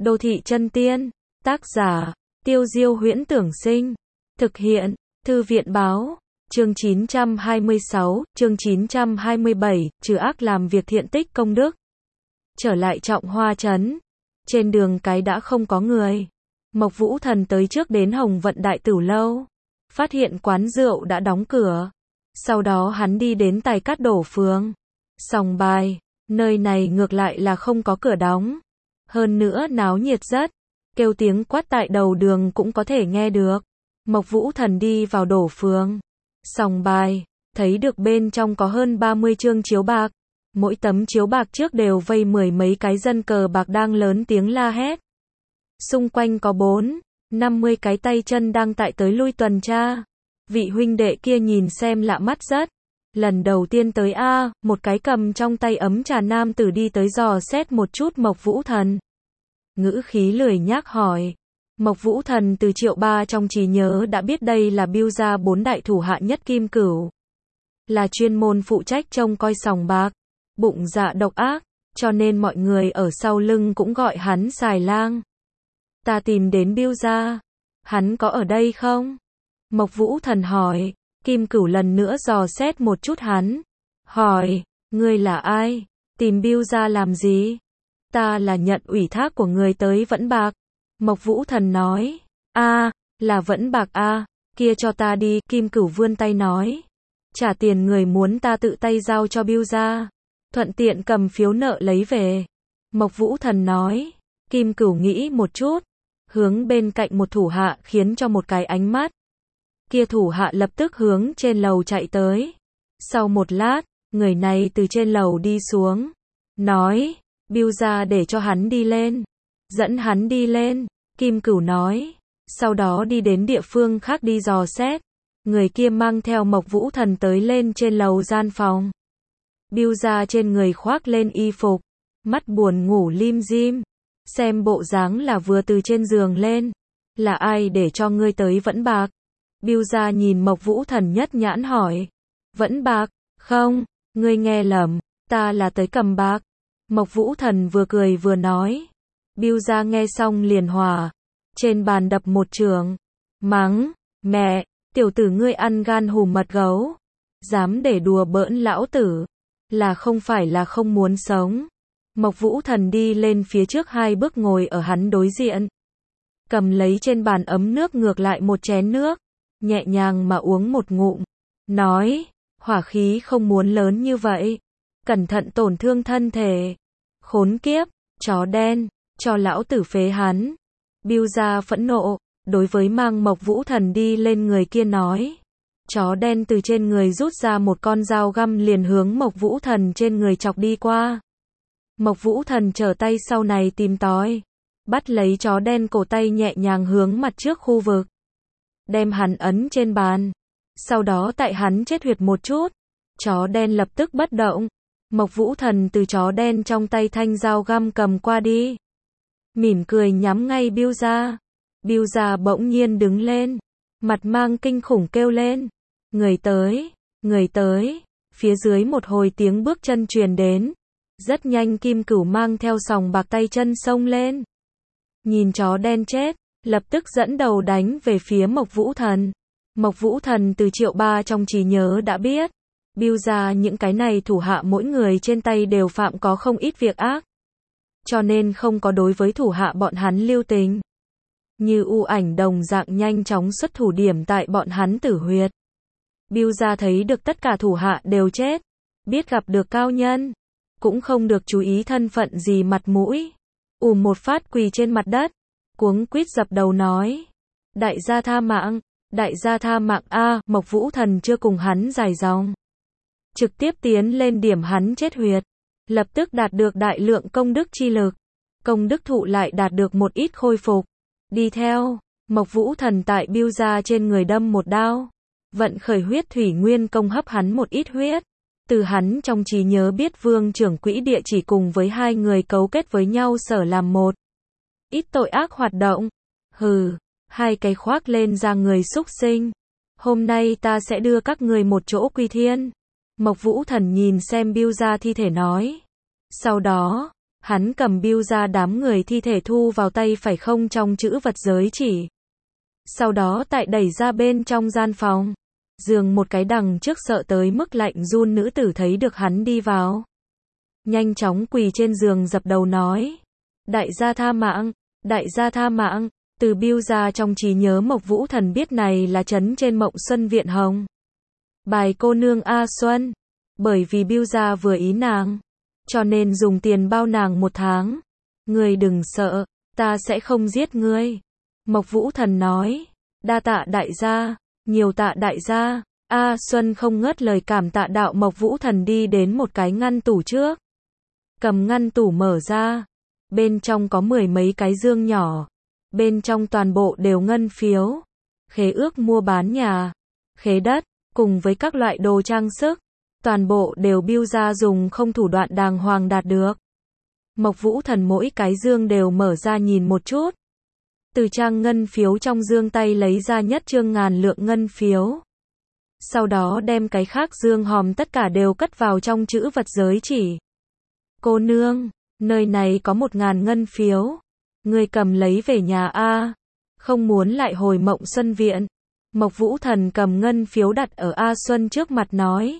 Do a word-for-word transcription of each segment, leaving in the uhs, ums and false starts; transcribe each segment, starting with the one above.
Đô thị chân tiên. Tác giả, Tiêu Diêu Huyễn Tưởng Sinh. Thực hiện, Thư viện Báo. Chương chín trăm hai mươi sáu, chương chín trăm hai mươi bảy, trừ ác làm việc thiện tích công đức. Trở lại Trọng Hoa trấn. Trên đường cái đã không có người. Mộc Vũ Thần tới trước đến Hồng Vận Đại Tửu Lâu. Phát hiện quán rượu đã đóng cửa. Sau đó hắn đi đến Tài Cát Đổ Phường. Sòng bài, nơi này ngược lại là không có cửa đóng. Hơn nữa náo nhiệt rất. Kêu tiếng quát tại đầu đường cũng có thể nghe được. Mộc Vũ Thần đi vào Đổ Phường. Sòng bài, thấy được bên trong có hơn ba mươi chương chiếu bạc. Mỗi tấm chiếu bạc trước đều vây mười mấy cái dân cờ bạc đang lớn tiếng la hét. Xung quanh có bốn, năm mươi cái tay chân đang tại tới lui tuần tra. Vị huynh đệ kia nhìn xem lạ mắt rất. Lần đầu tiên tới a, một cái cầm trong tay ấm trà nam tử đi tới dò xét một chút Mộc Vũ Thần. Ngữ khí lười nhác hỏi. Mộc Vũ Thần từ triệu ba trong trí nhớ đã biết đây là Bưu gia bốn đại thủ hạ nhất Kim Cửu. Là chuyên môn phụ trách trông coi sòng bạc. Bụng dạ độc ác, cho nên mọi người ở sau lưng cũng gọi hắn xài lang. Ta tìm đến Bưu gia. Hắn có ở đây không? Mộc Vũ Thần hỏi. Kim Cửu lần nữa dò xét một chút hắn. Hỏi, ngươi là ai? Tìm Bưu gia làm gì? Ta là nhận ủy thác của người tới Vẫn Bạc. Mộc Vũ Thần nói. A, là Vẫn Bạc a, kia cho ta đi. Kim Cửu vươn tay nói. Trả tiền người muốn ta tự tay giao cho Bưu gia. Thuận tiện cầm phiếu nợ lấy về. Mộc Vũ Thần nói. Kim Cửu nghĩ một chút. Hướng bên cạnh một thủ hạ khiến cho một cái ánh mắt. Kia thủ hạ lập tức hướng trên lầu chạy tới. Sau một lát, người này từ trên lầu đi xuống. Nói, Bưu gia để cho hắn đi lên. Dẫn hắn đi lên, Kim Cửu nói. Sau đó đi đến địa phương khác đi dò xét. Người kia mang theo Mộc Vũ Thần tới lên trên lầu gian phòng. Bưu gia trên người khoác lên y phục. Mắt buồn ngủ lim dim. Xem bộ dáng là vừa từ trên giường lên. Là ai để cho ngươi tới Vẫn Bạc? Bưu gia nhìn Mộc Vũ Thần nhất nhãn hỏi. Vẫn Bạc? Không, ngươi nghe lầm, ta là tới cầm bạc. Mộc Vũ Thần vừa cười vừa nói. Bưu gia nghe xong liền hòa. Trên bàn đập một trường. Mắng, mẹ, tiểu tử ngươi ăn gan hùm mật gấu. Dám để đùa bỡn lão tử. Là không phải là không muốn sống. Mộc Vũ Thần đi lên phía trước hai bước ngồi ở hắn đối diện. Cầm lấy trên bàn ấm nước ngược lại một chén nước. Nhẹ nhàng mà uống một ngụm. Nói, hỏa khí không muốn lớn như vậy. Cẩn thận tổn thương thân thể. Khốn kiếp, chó đen, cho lão tử phế hắn. Bưu gia phẫn nộ, đối với mang Mộc Vũ Thần đi lên người kia nói. Chó đen từ trên người rút ra một con dao găm liền hướng Mộc Vũ Thần trên người chọc đi qua. Mộc Vũ Thần trở tay sau này tìm tòi. Bắt lấy chó đen cổ tay nhẹ nhàng hướng mặt trước khu vực. Đem hắn ấn trên bàn. Sau đó tại hắn chết huyệt một chút. Chó đen lập tức bất động. Mộc Vũ Thần từ chó đen trong tay thanh dao găm cầm qua đi. Mỉm cười nhắm ngay Bưu gia. Bưu gia bỗng nhiên đứng lên. Mặt mang kinh khủng kêu lên. Người tới, người tới. Phía dưới một hồi tiếng bước chân truyền đến. Rất nhanh Kim Cửu mang theo sòng bạc tay chân xông lên. Nhìn chó đen chết. Lập tức dẫn đầu đánh về phía Mộc Vũ Thần. Mộc Vũ Thần từ triệu ba trong trí nhớ đã biết. Bưu gia những cái này thủ hạ mỗi người trên tay đều phạm có không ít việc ác. Cho nên không có đối với thủ hạ bọn hắn lưu tình. Như u ảnh đồng dạng nhanh chóng xuất thủ điểm tại bọn hắn tử huyệt. Bưu gia thấy được tất cả thủ hạ đều chết. Biết gặp được cao nhân. Cũng không được chú ý thân phận gì mặt mũi. ùm một phát quỳ trên mặt đất. Cuống quýt dập đầu nói. Đại gia tha mạng, đại gia tha mạng a. Mộc Vũ Thần chưa cùng hắn dài dòng. Trực tiếp tiến lên điểm hắn chết huyệt. Lập tức đạt được đại lượng công đức chi lực. Công đức thụ lại đạt được một ít khôi phục. Đi theo, Mộc Vũ Thần tại Bưu gia trên người đâm một đao. Vận khởi huyết thủy nguyên công hấp hắn một ít huyết. Từ hắn trong trí nhớ biết Vương trưởng quỹ địa chỉ cùng với hai người cấu kết với nhau sở làm một. Ít tội ác hoạt động. Hừ, hai cái khoác lên ra người xúc sinh. Hôm nay ta sẽ đưa các người một chỗ quy thiên. Mộc Vũ Thần nhìn xem Bưu gia thi thể nói. Sau đó, Hắn cầm bưu ra đám người thi thể thu vào tay phải không trong chữ vật giới chỉ. Sau đó tại đẩy ra bên trong gian phòng. Giường một cái đằng trước sợ tới mức lạnh run nữ tử thấy được hắn đi vào. Nhanh chóng quỳ trên giường dập đầu nói. Đại gia tha mạng, đại gia tha mạng, từ bưu ra trong trí nhớ Mộc Vũ Thần biết này là trấn trên Mộng Xuân Viện Hồng. Bài cô nương A Xuân. Bởi vì bưu ra vừa ý nàng. Cho nên dùng tiền bao nàng một tháng. Ngươi đừng sợ, ta sẽ không giết ngươi. Mộc Vũ Thần nói. Đa tạ đại gia, nhiều tạ đại gia. A Xuân không ngớt lời cảm tạ đạo. Mộc Vũ Thần đi đến một cái ngăn tủ trước. Cầm ngăn tủ mở ra. Bên trong có mười mấy cái dương nhỏ. Bên trong toàn bộ đều ngân phiếu. Khế ước mua bán nhà. Khế đất, cùng với các loại đồ trang sức. Toàn bộ đều bưu ra dùng không thủ đoạn đàng hoàng đạt được. Mộc Vũ Thần mỗi cái dương đều mở ra nhìn một chút. Từ trang ngân phiếu trong dương tay lấy ra nhất trương ngàn lượng ngân phiếu. Sau đó đem cái khác dương hòm tất cả đều cất vào trong chữ vật giới chỉ. Cô nương, nơi này có một ngàn ngân phiếu. Ngươi cầm lấy về nhà A. Không muốn lại hồi Mộng Xuân Viện. Mộc Vũ Thần cầm ngân phiếu đặt ở A Xuân trước mặt nói.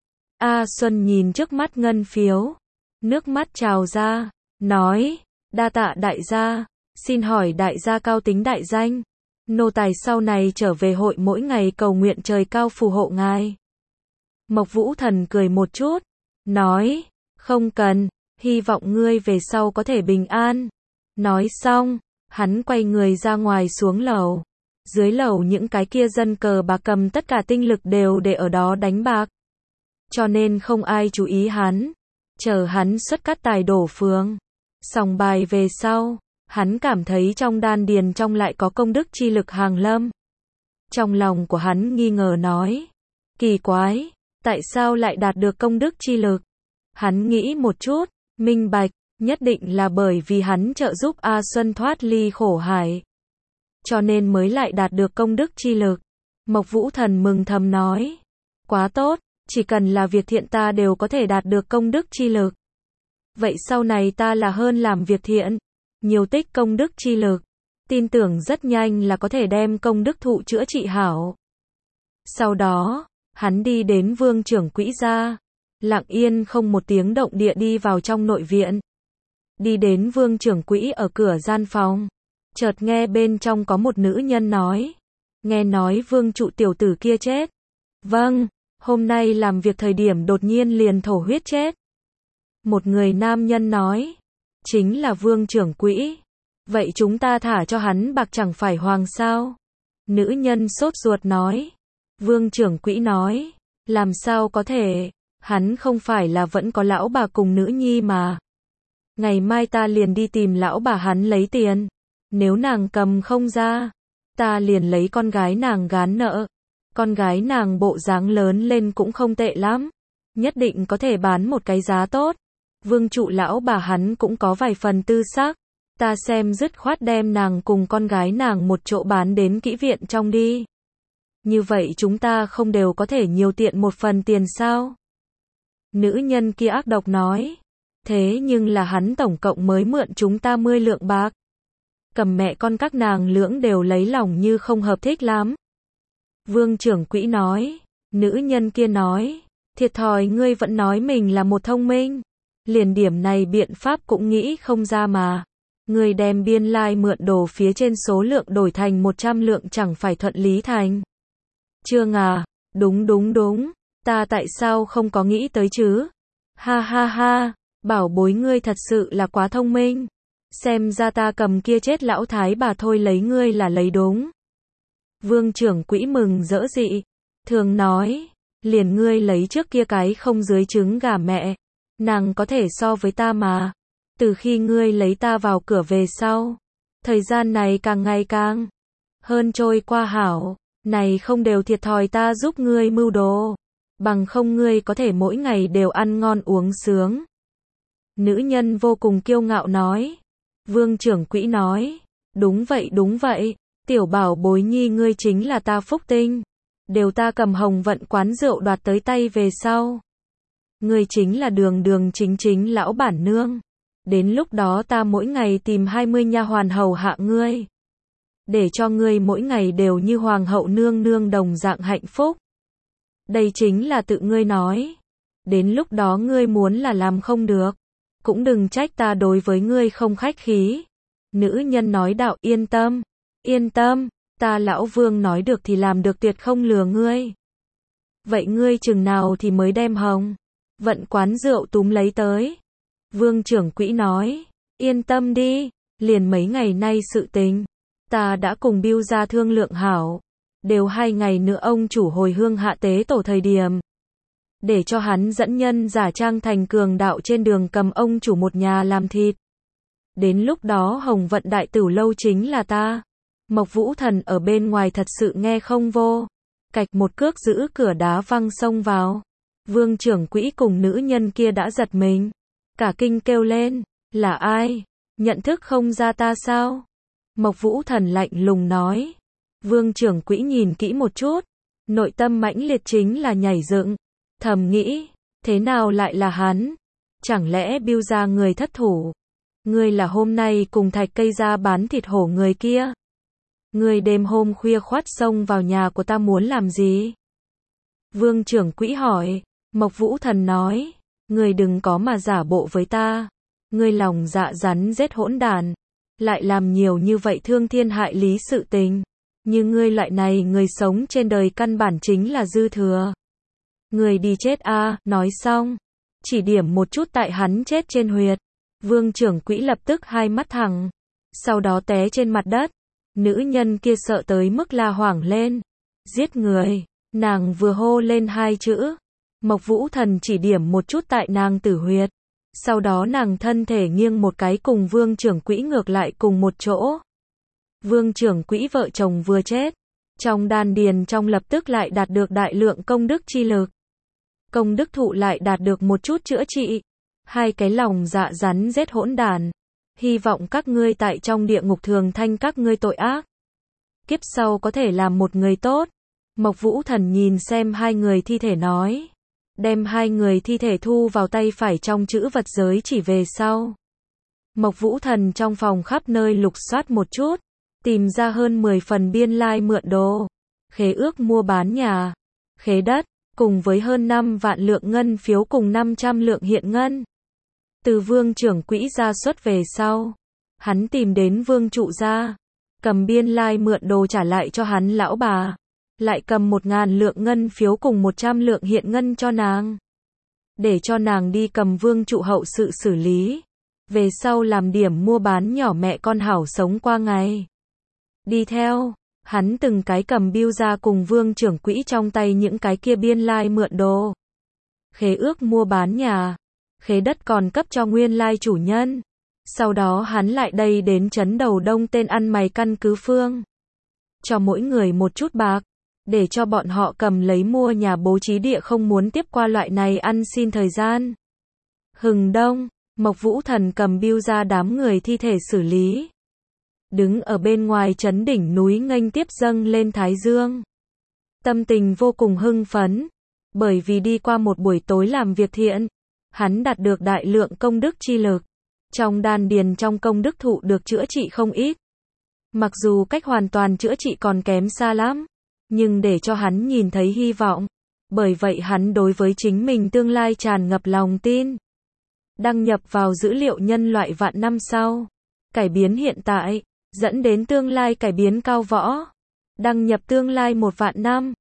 A Xuân nhìn trước mắt ngân phiếu. Nước mắt trào ra. Nói. Đa tạ đại gia. Xin hỏi đại gia cao tính đại danh. Nô tài sau này trở về hội mỗi ngày cầu nguyện trời cao phù hộ ngài. Mộc Vũ Thần cười một chút. Nói. Không cần. Hy vọng ngươi về sau có thể bình an. Nói xong. Hắn quay người ra ngoài xuống lầu. Dưới lầu những cái kia dân cờ bạc cầm tất cả tinh lực đều để ở đó đánh bạc. Cho nên không ai chú ý hắn. Chờ hắn xuất cát tài đổ phường. Sòng bài về sau. Hắn cảm thấy trong đan điền trong lại có công đức chi lực hàng lâm. Trong lòng của hắn nghi ngờ nói. Kỳ quái. Tại sao lại đạt được công đức chi lực? Hắn nghĩ một chút. Minh bạch. Nhất định là bởi vì hắn trợ giúp A Xuân thoát ly khổ hải. Cho nên mới lại đạt được công đức chi lực. Mộc Vũ Thần mừng thầm nói. Quá tốt. Chỉ cần là việc thiện ta đều có thể đạt được công đức chi lực. Vậy sau này ta là hơn làm việc thiện. Nhiều tích công đức chi lực. Tin tưởng rất nhanh là có thể đem công đức thụ chữa trị hảo. Sau đó, hắn đi đến Vương trưởng quỹ gia. Lặng yên không một tiếng động địa đi vào trong nội viện. Đi đến Vương trưởng quỹ ở cửa gian phòng. Chợt nghe bên trong có một nữ nhân nói. Nghe nói Vương trụ tiểu tử kia chết. Vâng. Hôm nay làm việc thời điểm đột nhiên liền thổ huyết chết. Một người nam nhân nói. Chính là Vương trưởng quỹ. Vậy chúng ta thả cho hắn bạc chẳng phải hoàng sao? Nữ nhân sốt ruột nói. Vương trưởng quỹ nói. Làm sao có thể? Hắn không phải là vẫn có lão bà cùng nữ nhi mà. Ngày mai ta liền đi tìm lão bà hắn lấy tiền. Nếu nàng cầm không ra, ta liền lấy con gái nàng gán nợ. Con gái nàng bộ dáng lớn lên cũng không tệ lắm. Nhất định có thể bán một cái giá tốt. Vương trụ lão bà hắn cũng có vài phần tư sắc. Ta xem dứt khoát đem nàng cùng con gái nàng một chỗ bán đến kỹ viện trong đi. Như vậy chúng ta không đều có thể nhiều tiện một phần tiền sao? Nữ nhân kia ác độc nói. Thế nhưng là hắn tổng cộng mới mượn chúng ta mười lượng bạc. Cầm mẹ con các nàng lưỡng đều lấy lòng như không hợp thích lắm. Vương trưởng quỹ nói. Nữ nhân kia nói. Thiệt thòi ngươi vẫn nói mình là một thông minh. Liền điểm này biện pháp cũng nghĩ không ra mà. Ngươi đem biên lai like mượn đồ phía trên số lượng đổi thành một trăm lượng chẳng phải thuận lý thành. Trương à, đúng đúng đúng. Ta tại sao không có nghĩ tới chứ? Ha ha ha, bảo bối ngươi thật sự là quá thông minh. Xem ra ta cầm kia chết lão thái bà thôi lấy ngươi là lấy đúng. Vương trưởng quỹ mừng rỡ dị. Thường nói, liền ngươi lấy trước kia cái không dưới trứng gà mẹ. Nàng có thể so với ta mà. Từ khi ngươi lấy ta vào cửa về sau. Thời gian này càng ngày càng hơn trôi qua hảo. Này không đều thiệt thòi ta giúp ngươi mưu đồ. Bằng không ngươi có thể mỗi ngày đều ăn ngon uống sướng. Nữ nhân vô cùng kiêu ngạo nói. Vương trưởng quỹ nói. Đúng vậy đúng vậy. Tiểu bảo bối nhi ngươi chính là ta phúc tinh. Đều ta cầm hồng vận quán rượu đoạt tới tay về sau. Ngươi chính là đường đường chính chính lão bản nương. Đến lúc đó ta mỗi ngày tìm hai mươi nha hoàn hầu hạ ngươi. Để cho ngươi mỗi ngày đều như hoàng hậu nương nương đồng dạng hạnh phúc. Đây chính là tự ngươi nói. Đến lúc đó ngươi muốn là làm không được. Cũng đừng trách ta đối với ngươi không khách khí. Nữ nhân nói đạo yên tâm. Yên tâm, ta lão Vương nói được thì làm được tuyệt không lừa ngươi. Vậy ngươi chừng nào thì mới đem hồng vận quán rượu túm lấy tới? Vương trưởng quỹ nói, yên tâm đi, liền mấy ngày nay sự tình. Ta đã cùng Bưu gia thương lượng hảo. Đều hai ngày nữa ông chủ hồi hương hạ tế tổ thời điểm. Để cho hắn dẫn nhân giả trang thành cường đạo trên đường cầm ông chủ một nhà làm thịt. Đến lúc đó hồng vận đại tửu lâu chính là ta. Mộc Vũ Thần ở bên ngoài thật sự nghe không vô. Cạch một cước giữ cửa đá văng xông vào. Vương trưởng quỹ cùng nữ nhân kia đã giật mình. Cả kinh kêu lên, là ai? Nhận thức không ra ta sao? Mộc Vũ Thần lạnh lùng nói. Vương trưởng quỹ nhìn kỹ một chút. Nội tâm mãnh liệt chính là nhảy dựng. Thầm nghĩ, thế nào lại là hắn? Chẳng lẽ Bưu gia người thất thủ? Ngươi là hôm nay cùng Thạch Cây gia bán thịt hổ người kia? Ngươi đêm hôm khuya khoắt xông vào nhà của ta muốn làm gì? Vương trưởng quỹ hỏi. Mộc Vũ Thần nói, ngươi đừng có mà giả bộ với ta. Ngươi lòng dạ rắn rết hỗn đản, lại làm nhiều như vậy thương thiên hại lý sự tình. Như ngươi loại này người sống trên đời căn bản chính là dư thừa. Ngươi đi chết a, à, nói xong, chỉ điểm một chút tại hắn chết trên huyệt. Vương trưởng quỹ lập tức hai mắt thẳng, sau đó té trên mặt đất. Nữ nhân kia sợ tới mức la hoảng lên. Giết người, nàng vừa hô lên hai chữ. Mộc Vũ Thần chỉ điểm một chút tại nàng tử huyệt. Sau đó nàng thân thể nghiêng một cái cùng vương trưởng quỹ ngược lại cùng một chỗ. Vương trưởng quỹ vợ chồng vừa chết. Trong đan điền trong lập tức lại đạt được đại lượng công đức chi lực. Công đức thụ lại đạt được một chút chữa trị. Hai cái lòng dạ rắn rết hỗn đản. Hy vọng các ngươi tại trong địa ngục thường thanh các ngươi tội ác. Kiếp sau có thể làm một người tốt. Mộc Vũ Thần nhìn xem hai người thi thể nói. Đem hai người thi thể thu vào tay phải trong chữ vật giới chỉ về sau. Mộc Vũ Thần trong phòng khắp nơi lục soát một chút. Tìm ra hơn mười phần biên lai mượn đồ. Khế ước mua bán nhà. Khế đất. Cùng với hơn năm vạn lượng ngân phiếu cùng năm trăm lượng hiện ngân. Từ vương trưởng quỹ ra xuất về sau. Hắn tìm đến vương trụ gia. Cầm biên lai mượn đồ trả lại cho hắn lão bà. Lại cầm một ngàn lượng ngân phiếu cùng một trăm lượng hiện ngân cho nàng. Để cho nàng đi cầm vương trụ hậu sự xử lý. Về sau làm điểm mua bán nhỏ mẹ con hảo sống qua ngày. Đi theo, hắn từng cái cầm Bưu gia cùng vương trưởng quỹ trong tay những cái kia biên lai mượn đồ. Khế ước mua bán nhà. Khế đất còn cấp cho nguyên lai chủ nhân. Sau đó hắn lại đây đến trấn Đầu Đông tên ăn mày căn cứ phương. Cho mỗi người một chút bạc. Để cho bọn họ cầm lấy mua nhà bố trí địa không muốn tiếp qua loại này ăn xin thời gian. Hừng đông, Mộc Vũ Thần cầm Bưu gia đám người thi thể xử lý. Đứng ở bên ngoài trấn đỉnh núi nghênh tiếp dâng lên thái dương. Tâm tình vô cùng hưng phấn. Bởi vì đi qua một buổi tối làm việc thiện. Hắn đạt được đại lượng công đức chi lực. Trong đan điền trong công đức thụ được chữa trị không ít. Mặc dù cách hoàn toàn chữa trị còn kém xa lắm. Nhưng để cho hắn nhìn thấy hy vọng. Bởi vậy hắn đối với chính mình tương lai tràn ngập lòng tin. Đăng nhập vào dữ liệu nhân loại vạn năm sau. Cải biến hiện tại. Dẫn đến tương lai cải biến cao võ. Đăng nhập tương lai một vạn năm.